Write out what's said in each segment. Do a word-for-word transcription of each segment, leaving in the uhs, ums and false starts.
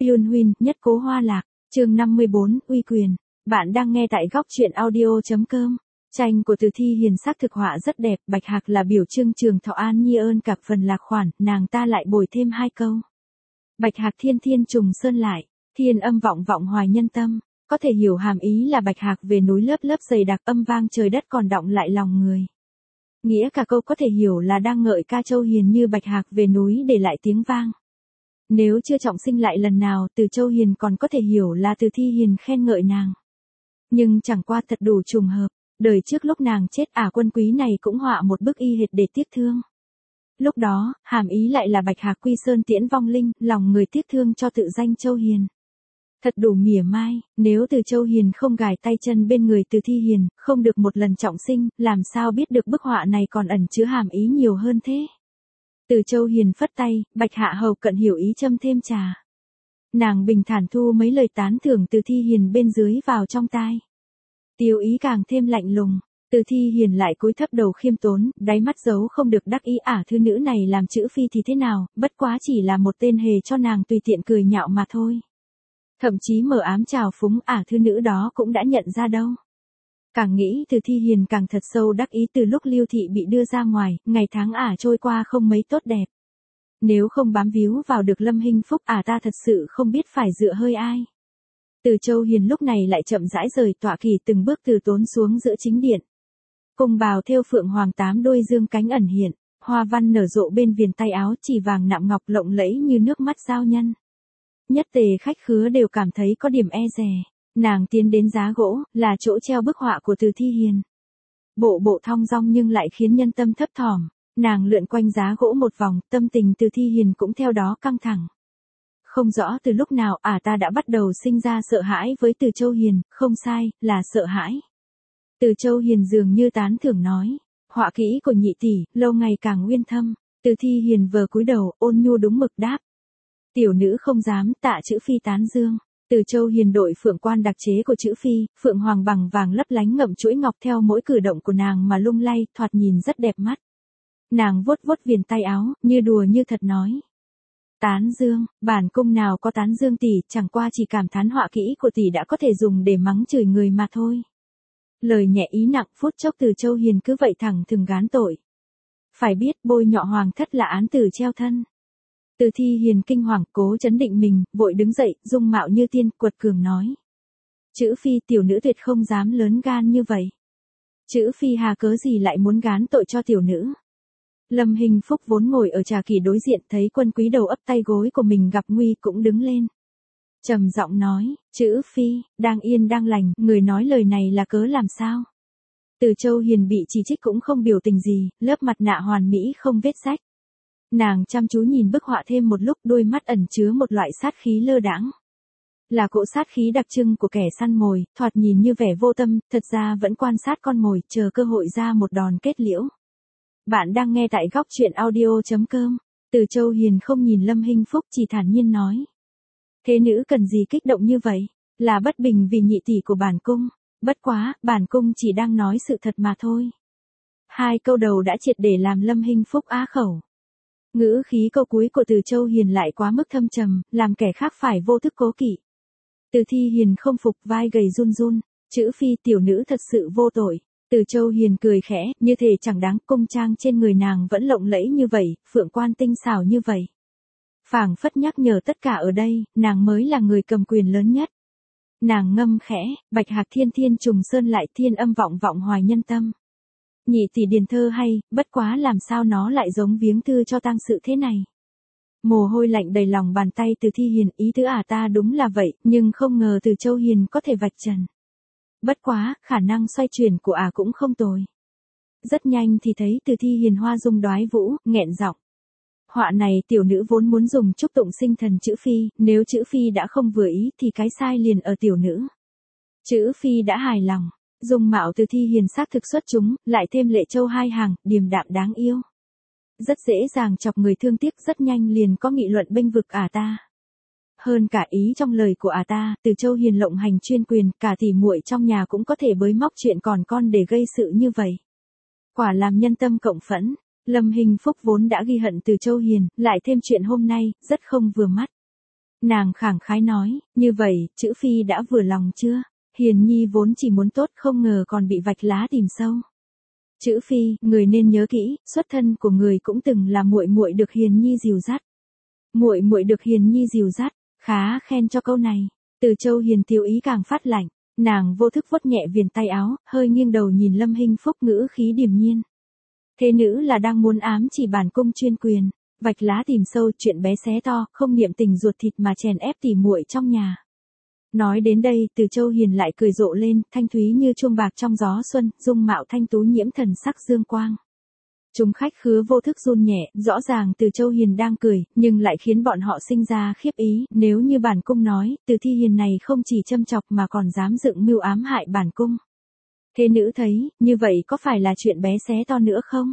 Yun Huynh, nhất cố hoa lạc, chương năm mươi bốn, uy quyền. Bạn đang nghe tại góc truyện audio.com. Tranh của Từ Thi Hiền sắc thực họa rất đẹp, Bạch Hạc là biểu trưng trường thọ an nhi ơn cạc phần lạc khoản, nàng ta lại bồi thêm hai câu. Bạch Hạc thiên thiên trùng sơn lại, thiên âm vọng vọng hoài nhân tâm, có thể hiểu hàm ý là Bạch Hạc về núi lớp lớp dày đặc âm vang trời đất còn đọng lại lòng người. Nghĩa cả câu có thể hiểu là đang ngợi ca Châu Hiền như Bạch Hạc về núi để lại tiếng vang. Nếu chưa trọng sinh lại lần nào, từ Châu Hiền còn có thể hiểu là Từ Thi Hiền khen ngợi nàng. Nhưng chẳng qua thật đủ trùng hợp, đời trước lúc nàng chết ả quân quý này cũng họa một bức y hệt để tiếc thương. Lúc đó, hàm ý lại là Bạch Hạc quy sơn tiễn vong linh, lòng người tiếc thương cho tự danh Châu Hiền. Thật đủ mỉa mai, nếu Từ Châu Hiền không gài tay chân bên người Từ Thi Hiền, không được một lần trọng sinh, làm sao biết được bức họa này còn ẩn chứa hàm ý nhiều hơn thế. Từ Châu Hiền phất tay, Bạch Hạ hầu cận hiểu ý châm thêm trà. Nàng bình thản thu mấy lời tán thưởng Từ Thi Hiền bên dưới vào trong tai. Tiêu ý càng thêm lạnh lùng, Từ Thi Hiền lại cúi thấp đầu khiêm tốn, đáy mắt giấu không được đắc ý ả thư nữ này làm chữ phi thì thế nào, bất quá chỉ là một tên hề cho nàng tùy tiện cười nhạo mà thôi. Thậm chí mở ám trào phúng ả thư nữ đó cũng đã nhận ra đâu. Càng nghĩ Từ Thi Hiền càng thật sâu đắc ý từ lúc Lưu Thị bị đưa ra ngoài, ngày tháng ả trôi qua không mấy tốt đẹp. Nếu không bám víu vào được Lâm Hinh Phúc ả ta thật sự không biết phải dựa hơi ai. Từ Châu Hiền lúc này lại chậm rãi rời tọa kỳ từng bước từ tốn xuống giữa chính điện. Cùng bào thêu phượng hoàng tám đôi dương cánh ẩn hiện, hoa văn nở rộ bên viền tay áo chỉ vàng nạm ngọc lộng lẫy như nước mắt giao nhân. Nhất tề khách khứa đều cảm thấy có điểm e dè. Nàng tiến đến giá gỗ, là chỗ treo bức họa của Từ Thi Hiền. Bộ bộ thong dong nhưng lại khiến nhân tâm thấp thỏm, nàng lượn quanh giá gỗ một vòng, tâm tình Từ Thi Hiền cũng theo đó căng thẳng. Không rõ từ lúc nào ả ta đã bắt đầu sinh ra sợ hãi với Từ Châu Hiền, không sai, là sợ hãi. Từ Châu Hiền dường như tán thưởng nói, họa kỹ của nhị tỷ, lâu ngày càng uyên thâm. Từ Thi Hiền vờ cúi đầu, ôn nhu đúng mực đáp. Tiểu nữ không dám, tạ chữ phi tán dương. Từ Châu Hiền đội phượng quan đặc chế của chữ phi, phượng hoàng bằng vàng lấp lánh ngậm chuỗi ngọc theo mỗi cử động của nàng mà lung lay, thoạt nhìn rất đẹp mắt. Nàng vuốt vuốt viền tay áo, như đùa như thật nói. Tán dương, bản cung nào có tán dương tỷ, chẳng qua chỉ cảm thán họa kỹ của tỷ đã có thể dùng để mắng chửi người mà thôi. Lời nhẹ ý nặng, phút chốc Từ Châu Hiền cứ vậy thẳng thừng gán tội. Phải biết bôi nhọ hoàng thất là án tử treo thân. Từ Thi Hiền kinh hoàng cố chấn định mình, vội đứng dậy, dung mạo như tiên, quật cường nói. Chữ phi tiểu nữ tuyệt không dám lớn gan như vậy. Chữ phi hà cớ gì lại muốn gán tội cho tiểu nữ. Lâm Hinh Phúc vốn ngồi ở trà kỷ đối diện thấy quân quý đầu ấp tay gối của mình gặp nguy cũng đứng lên. Trầm giọng nói, chữ phi, đang yên đang lành, người nói lời này là cớ làm sao. Từ Châu Hiền bị chỉ trích cũng không biểu tình gì, lớp mặt nạ hoàn mỹ không vết rách. Nàng chăm chú nhìn bức họa thêm một lúc, đôi mắt ẩn chứa một loại sát khí lơ đãng. Là cỗ sát khí đặc trưng của kẻ săn mồi, thoạt nhìn như vẻ vô tâm, thật ra vẫn quan sát con mồi, chờ cơ hội ra một đòn kết liễu. Bạn đang nghe tại góc truyện audio.com. Từ Châu Hiền không nhìn Lâm Hinh Phúc chỉ thản nhiên nói. Thế nữ cần gì kích động như vậy? Là bất bình vì nhị tỷ của bản cung. Bất quá, bản cung chỉ đang nói sự thật mà thôi. Hai câu đầu đã triệt để làm Lâm Hinh Phúc á khẩu. Ngữ khí câu cuối của Từ Châu Hiền lại quá mức thâm trầm, làm kẻ khác phải vô thức cố kỵ. Từ Thi Hiền không phục, vai gầy run run, chữ phi tiểu nữ thật sự vô tội. Từ Châu Hiền cười khẽ, như thể chẳng đáng, cung trang trên người nàng vẫn lộng lẫy như vậy, phượng quan tinh xảo như vậy. Phảng phất nhắc nhở tất cả ở đây, nàng mới là người cầm quyền lớn nhất. Nàng ngâm khẽ, Bạch Hạc thiên thiên trùng sơn lại, thiên âm vọng vọng hoài nhân tâm. Nhị tỷ điền thơ hay, bất quá làm sao nó lại giống viếng thư cho tang sự thế này. Mồ hôi lạnh đầy lòng bàn tay Từ Thi Hiền, ý tứ ả ta đúng là vậy, nhưng không ngờ Từ Châu Hiền có thể vạch trần. Bất quá, khả năng xoay chuyển của ả cũng không tồi. Rất nhanh thì thấy Từ Thi Hiền hoa dung đoái vũ, nghẹn giọng. Họa này tiểu nữ vốn muốn dùng chúc tụng sinh thần chữ phi, nếu chữ phi đã không vừa ý thì cái sai liền ở tiểu nữ. Chữ phi đã hài lòng. Dung mạo Từ Thi Hiền xác thực xuất chúng, lại thêm lệ châu hai hàng, điềm đạm đáng yêu. Rất dễ dàng chọc người thương tiếc, rất nhanh liền có nghị luận bênh vực ả ta. Hơn cả ý trong lời của ả ta, Từ Châu Hiền lộng hành chuyên quyền, cả tỉ muội trong nhà cũng có thể bới móc chuyện còn con để gây sự như vậy. Quả làm nhân tâm cộng phẫn, Lâm Hinh Phúc vốn đã ghi hận Từ Châu Hiền, lại thêm chuyện hôm nay, rất không vừa mắt. Nàng khẳng khái nói, như vậy, chữ phi đã vừa lòng chưa? Hiền nhi vốn chỉ muốn tốt không ngờ còn bị vạch lá tìm sâu. Chữ phi, người nên nhớ kỹ, xuất thân của người cũng từng là muội muội được hiền nhi dìu dắt. Muội muội được hiền nhi dìu dắt, khá khen cho câu này. Từ Châu Hiền tiêu ý càng phát lạnh, nàng vô thức vuốt nhẹ viền tay áo, hơi nghiêng đầu nhìn Lâm Hinh Phúc ngữ khí điềm nhiên. Thế nữ là đang muốn ám chỉ bản cung chuyên quyền, vạch lá tìm sâu, chuyện bé xé to, không niệm tình ruột thịt mà chèn ép tỉ muội trong nhà. Nói đến đây, Từ Châu Hiền lại cười rộ lên, thanh thúy như chuông bạc trong gió xuân, dung mạo thanh tú nhiễm thần sắc dương quang. Chúng khách khứa vô thức run nhẹ, rõ ràng Từ Châu Hiền đang cười, nhưng lại khiến bọn họ sinh ra khiếp ý, nếu như bản cung nói, Từ Thi Hiền này không chỉ châm chọc mà còn dám dựng mưu ám hại bản cung. Thế nữ thấy, như vậy có phải là chuyện bé xé to nữa không?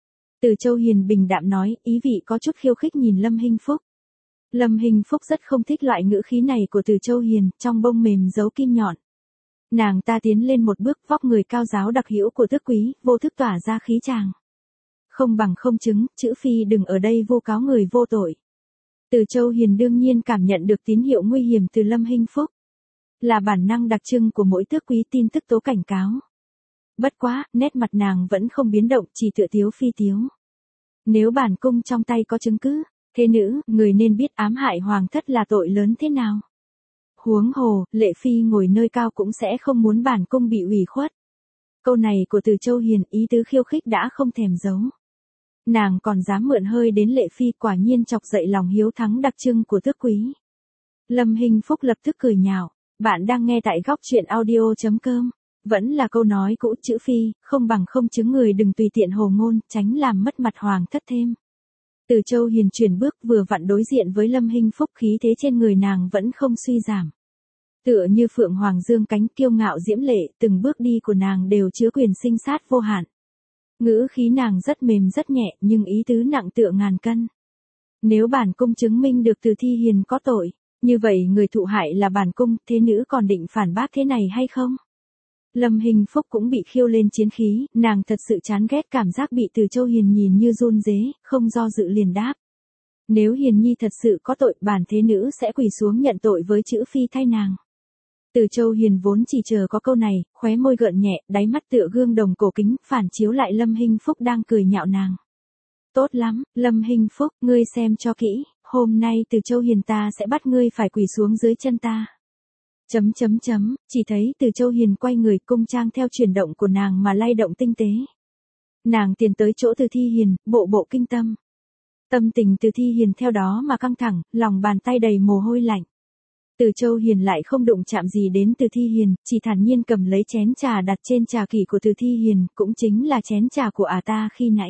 Từ Châu Hiền bình đạm nói, ý vị có chút khiêu khích nhìn Lâm Hinh Phúc. Lâm Hinh Phúc rất không thích loại ngữ khí này của Từ Châu Hiền, trong bông mềm giấu kim nhọn. Nàng ta tiến lên một bước, vóc người cao giáo đặc hữu của tước quý, vô thức tỏa ra khí tràng. Không bằng không chứng, chữ phi đừng ở đây vu cáo người vô tội. Từ Châu Hiền đương nhiên cảm nhận được tín hiệu nguy hiểm từ Lâm Hinh Phúc. Là bản năng đặc trưng của mỗi tước quý tin tức tố cảnh cáo. Bất quá, nét mặt nàng vẫn không biến động, chỉ tựa tiếu phi tiếu. Nếu bản cung trong tay có chứng cứ, thế nữ, người nên biết ám hại hoàng thất là tội lớn thế nào. Huống hồ, lệ phi ngồi nơi cao cũng sẽ không muốn bản cung bị ủy khuất. Câu này của Từ Châu Hiền ý tứ khiêu khích đã không thèm giấu. Nàng còn dám mượn hơi đến lệ phi, quả nhiên chọc dậy lòng hiếu thắng đặc trưng của tước quý. Lâm Hinh Phúc lập tức cười nhạo, bạn đang nghe tại góc truyện audio chấm com. Vẫn là câu nói cũ, chữ phi, không bằng không chứng, người đừng tùy tiện hồ ngôn, tránh làm mất mặt hoàng thất thêm. Từ Châu Hiền chuyển bước vừa vặn đối diện với Lâm Hinh Phúc, khí thế trên người nàng vẫn không suy giảm. Tựa như phượng hoàng dương cánh, kiêu ngạo diễm lệ, từng bước đi của nàng đều chứa quyền sinh sát vô hạn. Ngữ khí nàng rất mềm rất nhẹ, nhưng ý tứ nặng tựa ngàn cân. Nếu bản cung chứng minh được Từ Thi Hiền có tội, như vậy người thụ hại là bản cung, thế nữ còn định phản bác thế này hay không? Lâm Hinh Phúc cũng bị khiêu lên chiến khí, nàng thật sự chán ghét cảm giác bị Từ Châu Hiền nhìn như run rế, không do dự liền đáp. Nếu Hiền Nhi thật sự có tội, bản thế nữ sẽ quỳ xuống nhận tội với chữ phi thay nàng. Từ Châu Hiền vốn chỉ chờ có câu này, khóe môi gợn nhẹ, đáy mắt tựa gương đồng cổ kính, phản chiếu lại Lâm Hinh Phúc đang cười nhạo nàng. Tốt lắm, Lâm Hinh Phúc, ngươi xem cho kỹ, hôm nay Từ Châu Hiền ta sẽ bắt ngươi phải quỳ xuống dưới chân ta. Chấm chấm chấm, chỉ thấy Từ Châu Hiền quay người, cung trang theo chuyển động của nàng mà lay động tinh tế. Nàng tiến tới chỗ Từ Thi Hiền, bộ bộ kinh tâm. Tâm tình Từ Thi Hiền theo đó mà căng thẳng, lòng bàn tay đầy mồ hôi lạnh. Từ Châu Hiền lại không đụng chạm gì đến Từ Thi Hiền, chỉ thản nhiên cầm lấy chén trà đặt trên trà kỷ của Từ Thi Hiền, cũng chính là chén trà của ả ta khi nãy.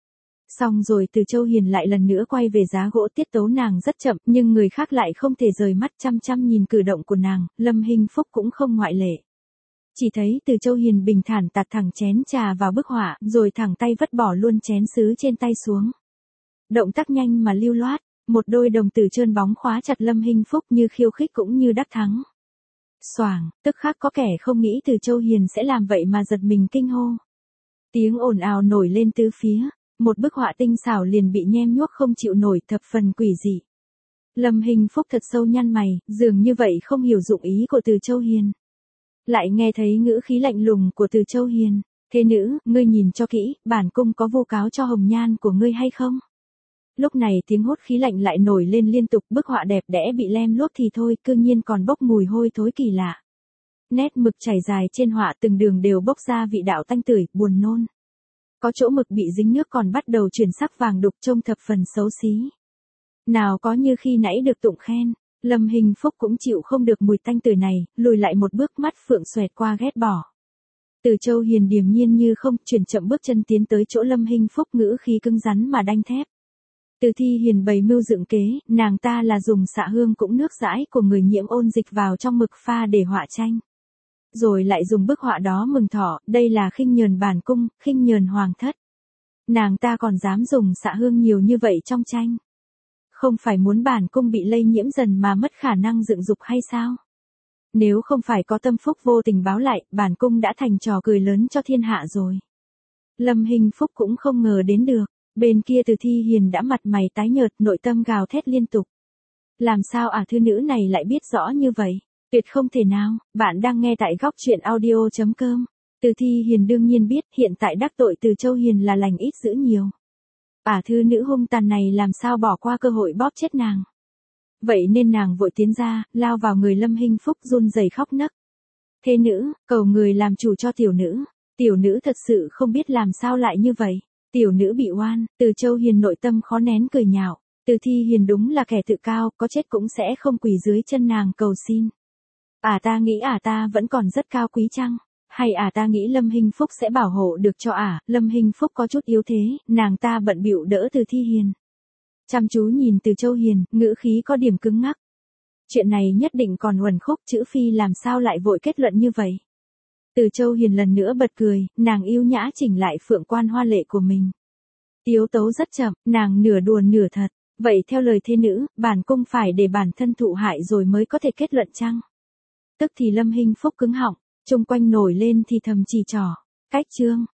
Xong rồi Từ Châu Hiền lại lần nữa quay về giá gỗ, tiết tấu nàng rất chậm, nhưng người khác lại không thể rời mắt chăm chăm nhìn cử động của nàng, Lâm Hinh Phúc cũng không ngoại lệ. Chỉ thấy Từ Châu Hiền bình thản tạt thẳng chén trà vào bức họa, rồi thẳng tay vứt bỏ luôn chén sứ trên tay xuống. Động tác nhanh mà lưu loát, một đôi đồng tử trơn bóng khóa chặt Lâm Hinh Phúc như khiêu khích cũng như đắc thắng. Xoảng, tức khắc có kẻ không nghĩ Từ Châu Hiền sẽ làm vậy mà giật mình kinh hô. Tiếng ồn ào nổi lên tứ phía. Một bức họa tinh xảo liền bị nhem nhuốc không chịu nổi, thập phần quỷ dị. Lâm Hinh Phúc thật sâu nhăn mày, dường như vậy không hiểu dụng ý của Từ Châu Hiền. Lại nghe thấy ngữ khí lạnh lùng của Từ Châu Hiền, thế nữ, ngươi nhìn cho kỹ, bản cung có vu cáo cho hồng nhan của ngươi hay không? Lúc này tiếng hốt khí lạnh lại nổi lên liên tục, bức họa đẹp đẽ bị lem luốc thì thôi, cư nhiên còn bốc mùi hôi thối kỳ lạ. Nét mực chảy dài trên họa từng đường đều bốc ra vị đạo tanh tưởi, buồn nôn. Có chỗ mực bị dính nước còn bắt đầu chuyển sắc vàng đục, trông thập phần xấu xí. Nào có như khi nãy được tụng khen, Lâm Hinh Phúc cũng chịu không được mùi tanh tưởi này, lùi lại một bước, mắt phượng xoẹt qua ghét bỏ. Từ Châu Hiền điềm nhiên như không, chuyển chậm bước chân tiến tới chỗ Lâm Hinh Phúc, ngữ khí cứng rắn mà đanh thép. Từ Thi Hiền bày mưu dựng kế, nàng ta là dùng xạ hương cũng nước dãi của người nhiễm ôn dịch vào trong mực pha để họa tranh. Rồi lại dùng bức họa đó mừng thọ, đây là khinh nhờn bản cung, khinh nhờn hoàng thất. Nàng ta còn dám dùng xạ hương nhiều như vậy trong tranh. Không phải muốn bản cung bị lây nhiễm dần mà mất khả năng dựng dục hay sao? Nếu không phải có tâm phúc vô tình báo lại, bản cung đã thành trò cười lớn cho thiên hạ rồi. Lâm Hinh Phúc cũng không ngờ đến được, bên kia Từ Thi Hiền đã mặt mày tái nhợt, nội tâm gào thét liên tục. Làm sao ả thư nữ này lại biết rõ như vậy? Tuyệt không thể nào, bạn đang nghe tại góc truyện audio.com. Từ Thi Hiền đương nhiên biết hiện tại đắc tội Từ Châu Hiền là lành ít dữ nhiều. Ả thư nữ hung tàn này làm sao bỏ qua cơ hội bóp chết nàng. Vậy nên nàng vội tiến ra, lao vào người Lâm Hinh Phúc run rẩy khóc nấc. Thế nữ, cầu người làm chủ cho tiểu nữ. Tiểu nữ thật sự không biết làm sao lại như vậy. Tiểu nữ bị oan, Từ Châu Hiền nội tâm khó nén cười nhạo. Từ Thi Hiền đúng là kẻ tự cao, có chết cũng sẽ không quỳ dưới chân nàng cầu xin. Ả ta nghĩ ả ta vẫn còn rất cao quý chăng? Hay ả ta nghĩ Lâm Hinh Phúc sẽ bảo hộ được cho ả? Lâm Hinh Phúc có chút yếu thế, nàng ta bận bịu đỡ Từ Thi Hiền. Chăm chú nhìn Từ Châu Hiền, ngữ khí có điểm cứng ngắc. Chuyện này nhất định còn uẩn khúc, chữ phi làm sao lại vội kết luận như vậy? Từ Châu Hiền lần nữa bật cười, nàng yêu nhã chỉnh lại phượng quan hoa lệ của mình. Tiếu tấu rất chậm, nàng nửa đùa nửa thật. Vậy theo lời thê nữ, bản cung phải để bản thân thụ hại rồi mới có thể kết luận chăng? Tức thì Lâm Hinh Phúc cứng họng, chung quanh nổi lên thì thầm chỉ trỏ. Cách chương,